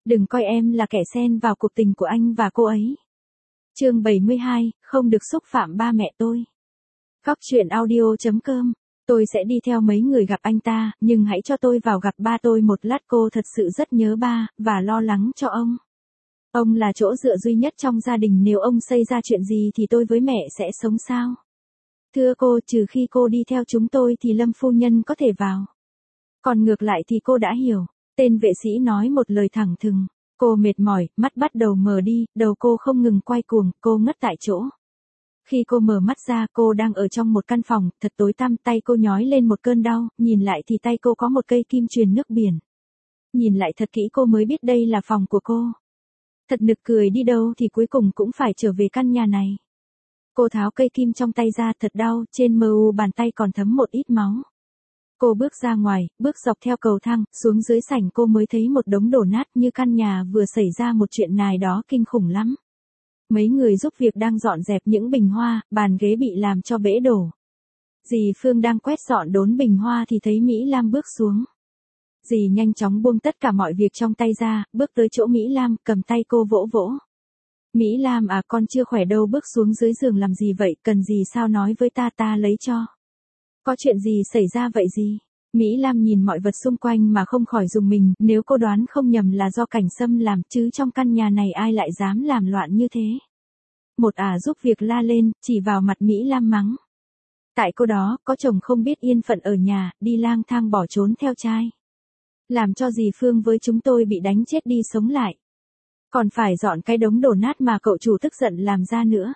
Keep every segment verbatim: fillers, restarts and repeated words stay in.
đừng coi em là kẻ xen vào cuộc tình của anh và cô ấy. Chương bảy mươi hai, không được xúc phạm ba mẹ tôi. Góc truyện audio chấm com. Tôi sẽ đi theo mấy người gặp anh ta, nhưng hãy cho tôi vào gặp ba tôi một lát, cô thật sự rất nhớ ba, và lo lắng cho ông. Ông là chỗ dựa duy nhất trong gia đình, nếu ông xảy ra chuyện gì thì tôi với mẹ sẽ sống sao? Thưa cô, trừ khi cô đi theo chúng tôi thì Lâm phu nhân có thể vào. Còn ngược lại thì cô đã hiểu. Tên vệ sĩ nói một lời thẳng thừng. Cô mệt mỏi, mắt bắt đầu mờ đi, đầu cô không ngừng quay cuồng, cô ngất tại chỗ. Khi cô mở mắt ra, cô đang ở trong một căn phòng, thật tối tăm, tay cô nhói lên một cơn đau, nhìn lại thì tay cô có một cây kim truyền nước biển. Nhìn lại thật kỹ cô mới biết đây là phòng của cô. Thật nực cười, đi đâu thì cuối cùng cũng phải trở về căn nhà này. Cô tháo cây kim trong tay ra, thật đau, trên mờ u bàn tay còn thấm một ít máu. Cô bước ra ngoài, bước dọc theo cầu thang, xuống dưới sảnh cô mới thấy một đống đổ nát, như căn nhà vừa xảy ra một chuyện nào đó kinh khủng lắm. Mấy người giúp việc đang dọn dẹp những bình hoa, bàn ghế bị làm cho bể đổ. Dì Phương đang quét dọn đốn bình hoa thì thấy Mỹ Lam bước xuống. Dì nhanh chóng buông tất cả mọi việc trong tay ra, bước tới chỗ Mỹ Lam, cầm tay cô vỗ vỗ. Mỹ Lam à, con chưa khỏe đâu, bước xuống dưới giường làm gì vậy, cần gì sao nói với ta, ta lấy cho. Có chuyện gì xảy ra vậy gì? Mỹ Lam nhìn mọi vật xung quanh mà không khỏi rùng mình, nếu cô đoán không nhầm là do Cảnh Sâm làm, chứ trong căn nhà này ai lại dám làm loạn như thế. Một ả giúp việc la lên, chỉ vào mặt Mỹ Lam mắng. Tại cô đó, có chồng không biết yên phận ở nhà, đi lang thang bỏ trốn theo trai. Làm cho dì Phương với chúng tôi bị đánh chết đi sống lại. Còn phải dọn cái đống đổ nát mà cậu chủ tức giận làm ra nữa.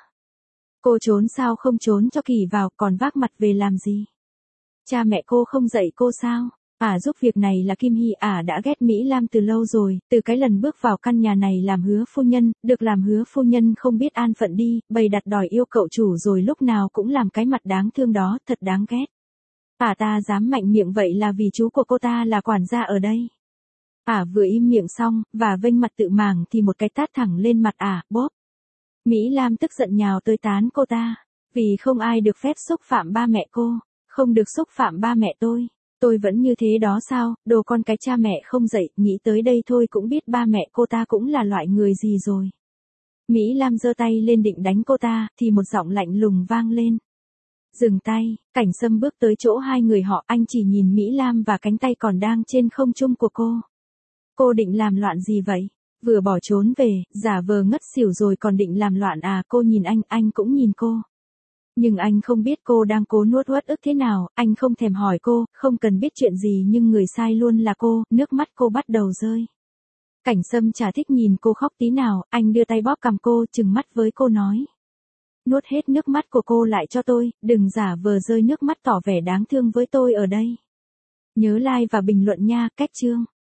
Cô trốn sao không trốn cho kỳ vào, còn vác mặt về làm gì? Cha mẹ cô không dạy cô sao? Ả giúp việc này là Kim Hy, ả đã ghét Mỹ Lam từ lâu rồi, từ cái lần bước vào căn nhà này làm hứa phu nhân, được làm hứa phu nhân không biết an phận đi, bày đặt đòi yêu cậu chủ rồi lúc nào cũng làm cái mặt đáng thương đó, thật đáng ghét. Ả ta dám mạnh miệng vậy là vì chú của cô ta là quản gia ở đây. Ả vừa im miệng xong, và vênh mặt tự màng thì một cái tát thẳng lên mặt ả, bóp. Mỹ Lam tức giận nhào tới tán cô ta, vì không ai được phép xúc phạm ba mẹ cô, không được xúc phạm ba mẹ tôi. Tôi vẫn như thế đó sao, đồ con cái cha mẹ không dạy, nghĩ tới đây thôi cũng biết ba mẹ cô ta cũng là loại người gì rồi. Mỹ Lam giơ tay lên định đánh cô ta, thì một giọng lạnh lùng vang lên. Dừng tay, Cảnh Sâm bước tới chỗ hai người họ, anh chỉ nhìn Mỹ Lam và cánh tay còn đang trên không trung của cô. Cô định làm loạn gì vậy? Vừa bỏ trốn về, giả vờ ngất xỉu rồi còn định làm loạn à? Cô nhìn anh, anh cũng nhìn cô. Nhưng anh không biết cô đang cố nuốt uất ức thế nào, anh không thèm hỏi cô, không cần biết chuyện gì, nhưng người sai luôn là cô, nước mắt cô bắt đầu rơi. Cảnh Sâm chả thích nhìn cô khóc tí nào, anh đưa tay bóp cằm cô, trừng mắt với cô nói. Nuốt hết nước mắt của cô lại cho tôi, đừng giả vờ rơi nước mắt tỏ vẻ đáng thương với tôi ở đây. Nhớ like và bình luận nha, cách chương.